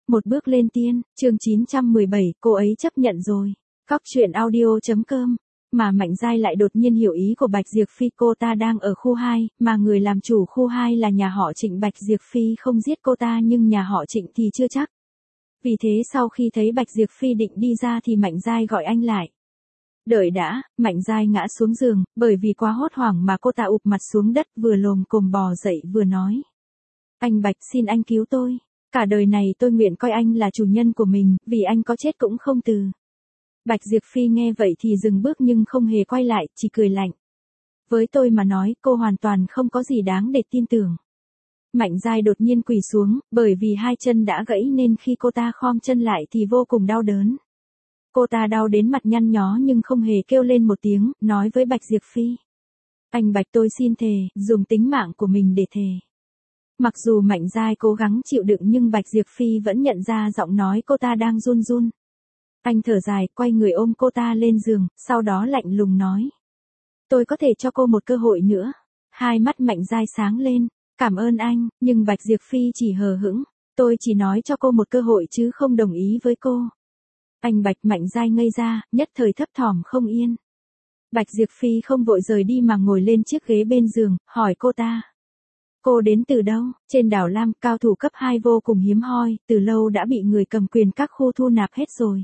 Một bước lên tiên, chương 917, cô ấy chấp nhận rồi. Cóc truyện audio.com. Mà Mạnh Giai lại đột nhiên hiểu ý của Bạch Diệp Phi, cô ta đang ở khu 2, mà người làm chủ khu 2 là nhà họ Trịnh. Bạch Diệp Phi không giết cô ta nhưng nhà họ Trịnh thì chưa chắc. Vì thế sau khi thấy Bạch Diệp Phi định đi ra thì Mạnh Giai gọi anh lại. Đợi đã, Mạnh Giai ngã xuống giường, bởi vì quá hốt hoảng mà cô ta ụp mặt xuống đất, vừa lồm cồm bò dậy vừa nói. Anh Bạch, xin anh cứu tôi. Cả đời này tôi nguyện coi anh là chủ nhân của mình, vì anh có chết cũng không từ. Bạch Diệp Phi nghe vậy thì dừng bước nhưng không hề quay lại, chỉ cười lạnh. Với tôi mà nói, cô hoàn toàn không có gì đáng để tin tưởng. Mạnh Giai đột nhiên quỳ xuống, bởi vì hai chân đã gãy nên khi cô ta khom chân lại thì vô cùng đau đớn. Cô ta đau đến mặt nhăn nhó nhưng không hề kêu lên một tiếng, nói với Bạch Diệp Phi. Anh Bạch, tôi xin thề, dùng tính mạng của mình để thề. Mặc dù Mạnh Giai cố gắng chịu đựng nhưng Bạch Diệp Phi vẫn nhận ra giọng nói cô ta đang run run. Anh thở dài, quay người ôm cô ta lên giường, sau đó lạnh lùng nói. Tôi có thể cho cô một cơ hội nữa. Hai mắt Mạnh Giai sáng lên, cảm ơn anh, nhưng Bạch Diệp Phi chỉ hờ hững. Tôi chỉ nói cho cô một cơ hội chứ không đồng ý với cô. Anh Bạch, Mạnh Giai ngây ra, nhất thời thấp thỏm không yên. Bạch Diệp Phi không vội rời đi mà ngồi lên chiếc ghế bên giường, hỏi cô ta. Cô đến từ đâu? Trên đảo Lam, cao thủ cấp 2 vô cùng hiếm hoi, từ lâu đã bị người cầm quyền các khu thu nạp hết rồi.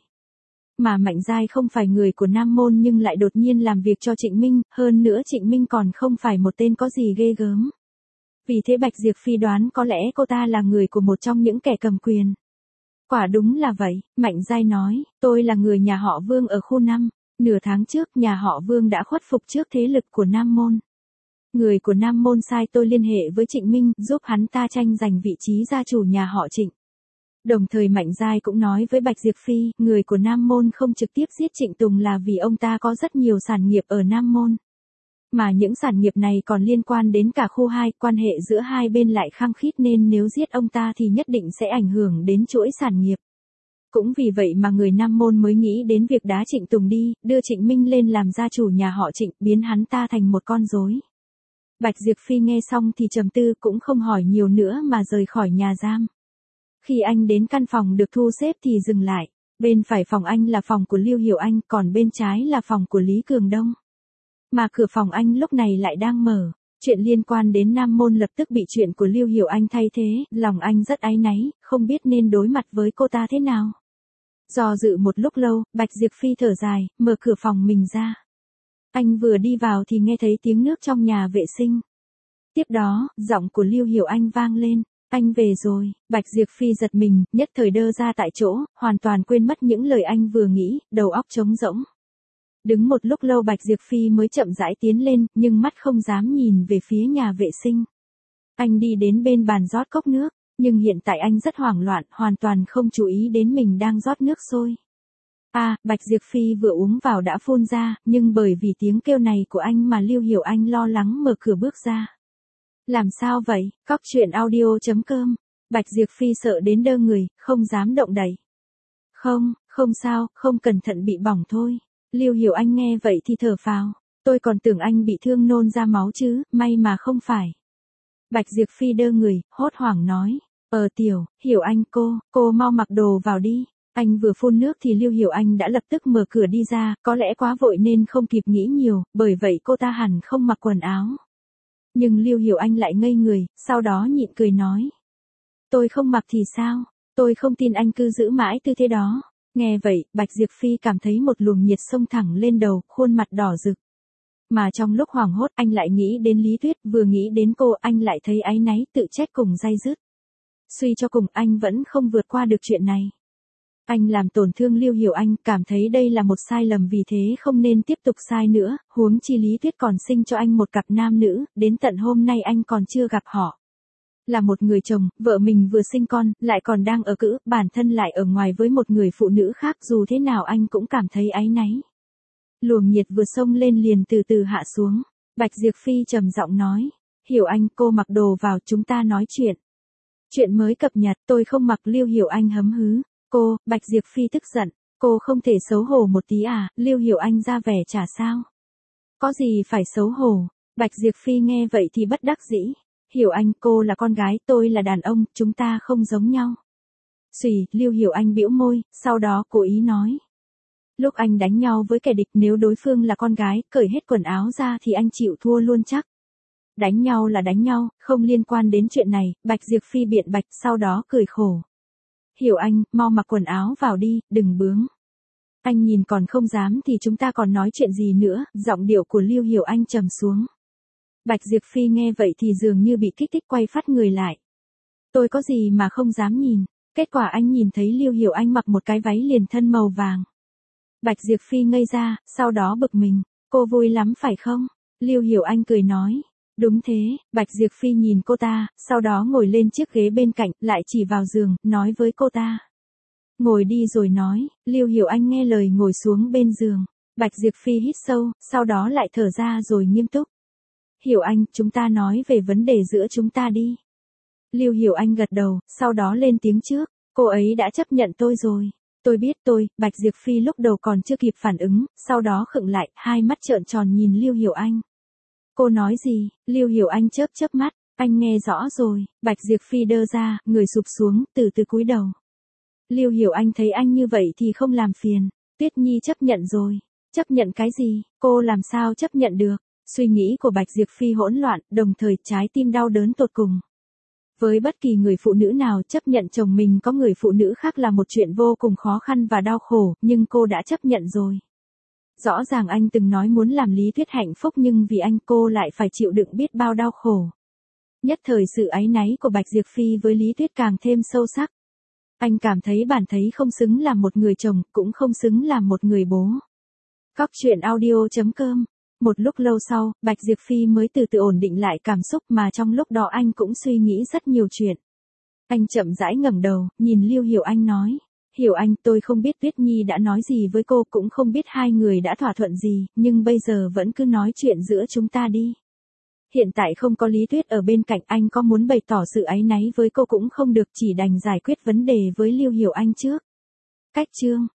Mà Mạnh Giai không phải người của Nam Môn nhưng lại đột nhiên làm việc cho Trịnh Minh, hơn nữa Trịnh Minh còn không phải một tên có gì ghê gớm. Vì thế Bạch Diệp Phi đoán có lẽ cô ta là người của một trong những kẻ cầm quyền. Quả đúng là vậy, Mạnh Giai nói, tôi là người nhà họ Vương ở khu 5, nửa tháng trước nhà họ Vương đã khuất phục trước thế lực của Nam Môn. Người của Nam Môn sai tôi liên hệ với Trịnh Minh, giúp hắn ta tranh giành vị trí gia chủ nhà họ Trịnh. Đồng thời Mạnh Giai cũng nói với Bạch Diệp Phi, người của Nam Môn không trực tiếp giết Trịnh Tùng là vì ông ta có rất nhiều sản nghiệp ở Nam Môn. Mà những sản nghiệp này còn liên quan đến cả khu 2, quan hệ giữa hai bên lại khăng khít nên nếu giết ông ta thì nhất định sẽ ảnh hưởng đến chuỗi sản nghiệp. Cũng vì vậy mà người Nam Môn mới nghĩ đến việc đá Trịnh Tùng đi, đưa Trịnh Minh lên làm gia chủ nhà họ Trịnh, biến hắn ta thành một con rối. Bạch Diệp Phi nghe xong thì trầm tư, cũng không hỏi nhiều nữa mà rời khỏi nhà giam. Khi anh đến căn phòng được thu xếp thì dừng lại. Bên phải phòng anh là phòng của Lưu Hiểu Anh, còn bên trái là phòng của Lý Cường Đông. Mà cửa phòng anh lúc này lại đang mở. Chuyện liên quan đến Nam Môn lập tức bị chuyện của Lưu Hiểu Anh thay thế, lòng anh rất áy náy, không biết nên đối mặt với cô ta thế nào. Do dự một lúc lâu, Bạch Diệp Phi thở dài, mở cửa phòng mình ra. Anh vừa đi vào thì nghe thấy tiếng nước trong nhà vệ sinh. Tiếp đó, giọng của Lưu Hiểu Anh vang lên. Anh về rồi. Bạch Diệp Phi giật mình, nhất thời đơ ra tại chỗ, hoàn toàn quên mất những lời anh vừa nghĩ, đầu óc trống rỗng. Đứng một lúc lâu Bạch Diệp Phi mới chậm rãi tiến lên, nhưng mắt không dám nhìn về phía nhà vệ sinh. Anh đi đến bên bàn rót cốc nước, nhưng hiện tại anh rất hoảng loạn, hoàn toàn không chú ý đến mình đang rót nước sôi. Bạch Diệp Phi vừa uống vào đã phun ra, nhưng bởi vì tiếng kêu này của anh mà Lưu Hiểu Anh lo lắng mở cửa bước ra. Làm sao vậy? Cóc truyện audio.com. Bạch Diệp Phi sợ đến đơ người, không dám động đậy. Không sao, không cẩn thận bị bỏng thôi. Lưu Hiểu Anh nghe vậy thì thở phào. Tôi còn tưởng anh bị thương nôn ra máu chứ, may mà không phải. Bạch Diệp Phi đơ người, hốt hoảng nói. Hiểu Anh cô mau mặc đồ vào đi. Anh vừa phun nước thì Lưu Hiểu Anh đã lập tức mở cửa đi ra, có lẽ quá vội nên không kịp nghĩ nhiều, bởi vậy cô ta hẳn không mặc quần áo. Nhưng Lưu Hiểu Anh lại ngây người, sau đó nhịn cười nói. Tôi không mặc thì sao? Tôi không tin anh cứ giữ mãi tư thế đó. Nghe vậy, Bạch Diệp Phi cảm thấy một luồng nhiệt xông thẳng lên đầu, khuôn mặt đỏ rực. Mà trong lúc hoảng hốt anh lại nghĩ đến Lý Tuyết, vừa nghĩ đến cô anh lại thấy áy náy, tự trách cùng day dứt. Suy cho cùng anh vẫn không vượt qua được chuyện này. Anh làm tổn thương Lưu Hiểu Anh, cảm thấy đây là một sai lầm vì thế không nên tiếp tục sai nữa, huống chi Lý Tuyết còn sinh cho anh một cặp nam nữ, đến tận hôm nay anh còn chưa gặp họ. Là một người chồng, vợ mình vừa sinh con, lại còn đang ở cữ, bản thân lại ở ngoài với một người phụ nữ khác, dù thế nào anh cũng cảm thấy áy náy. Luồng nhiệt vừa xông lên liền từ từ hạ xuống. Bạch Diệp Phi trầm giọng nói, Hiểu Anh, cô mặc đồ vào, chúng ta nói chuyện. Chuyện mới cập nhật, tôi không mặc. Lưu Hiểu Anh hấm hứ. Bạch Diệp Phi tức giận, cô không thể xấu hổ một tí à? Lưu Hiểu Anh ra vẻ chả sao. Có gì phải xấu hổ? Bạch Diệp Phi nghe vậy thì bất đắc dĩ. Hiểu Anh, cô là con gái, tôi là đàn ông, chúng ta không giống nhau. Xùy, Lưu Hiểu Anh bĩu môi, sau đó cố ý nói. Lúc anh đánh nhau với kẻ địch nếu đối phương là con gái, cởi hết quần áo ra thì anh chịu thua luôn chắc. Đánh nhau là đánh nhau, không liên quan đến chuyện này, Bạch Diệp Phi biện bạch, sau đó cười khổ. Hiểu Anh, mau mặc quần áo vào đi, đừng bướng. Anh nhìn còn không dám thì chúng ta còn nói chuyện gì nữa, giọng điệu của Lưu Hiểu Anh trầm xuống. Bạch Diệp Phi nghe vậy thì dường như bị kích thích quay phát người lại. Tôi có gì mà không dám nhìn, kết quả anh nhìn thấy Lưu Hiểu Anh mặc một cái váy liền thân màu vàng. Bạch Diệp Phi ngây ra, sau đó bực mình, cô vui lắm phải không? Lưu Hiểu Anh cười nói. Đúng thế, Bạch Diệp Phi nhìn cô ta, sau đó ngồi lên chiếc ghế bên cạnh, lại chỉ vào giường, nói với cô ta. Ngồi đi rồi nói, Lưu Hiểu Anh nghe lời ngồi xuống bên giường. Bạch Diệp Phi hít sâu, sau đó lại thở ra rồi nghiêm túc. Hiểu Anh, chúng ta nói về vấn đề giữa chúng ta đi. Lưu Hiểu Anh gật đầu, sau đó lên tiếng trước, cô ấy đã chấp nhận tôi rồi. Tôi biết tôi, Bạch Diệp Phi lúc đầu còn chưa kịp phản ứng, sau đó khựng lại, hai mắt trợn tròn nhìn Lưu Hiểu Anh. Cô nói gì? Lưu Hiểu Anh chớp chớp mắt, anh nghe rõ rồi, Bạch Diệp Phi đơ ra, người sụp xuống, từ từ cúi đầu. Lưu Hiểu Anh thấy anh như vậy thì không làm phiền, Tuyết Nhi chấp nhận rồi. Chấp nhận cái gì? Cô làm sao chấp nhận được? Suy nghĩ của Bạch Diệp Phi hỗn loạn, đồng thời trái tim đau đớn tột cùng. Với bất kỳ người phụ nữ nào chấp nhận chồng mình có người phụ nữ khác là một chuyện vô cùng khó khăn và đau khổ, nhưng cô đã chấp nhận rồi. Rõ ràng anh từng nói muốn làm Lý Tuyết hạnh phúc nhưng vì anh cô lại phải chịu đựng biết bao đau khổ. Nhất thời sự áy náy của Bạch Diệp Phi với Lý Tuyết càng thêm sâu sắc. Anh cảm thấy bản thấy không xứng làm một người chồng, cũng không xứng làm một người bố. Cóc truyện audio.com. Một lúc lâu sau, Bạch Diệp Phi mới từ từ ổn định lại cảm xúc mà trong lúc đó anh cũng suy nghĩ rất nhiều chuyện. Anh chậm rãi ngẩng đầu, nhìn Lưu Hiểu Anh nói. Hiểu Anh, tôi không biết Tuyết Nhi đã nói gì với cô, cũng không biết hai người đã thỏa thuận gì, nhưng bây giờ vẫn cứ nói chuyện giữa chúng ta đi. Hiện tại không có Lý Tuyết ở bên cạnh, anh có muốn bày tỏ sự áy náy với cô cũng không được, chỉ đành giải quyết vấn đề với Lưu Hiểu Anh trước. Cách chương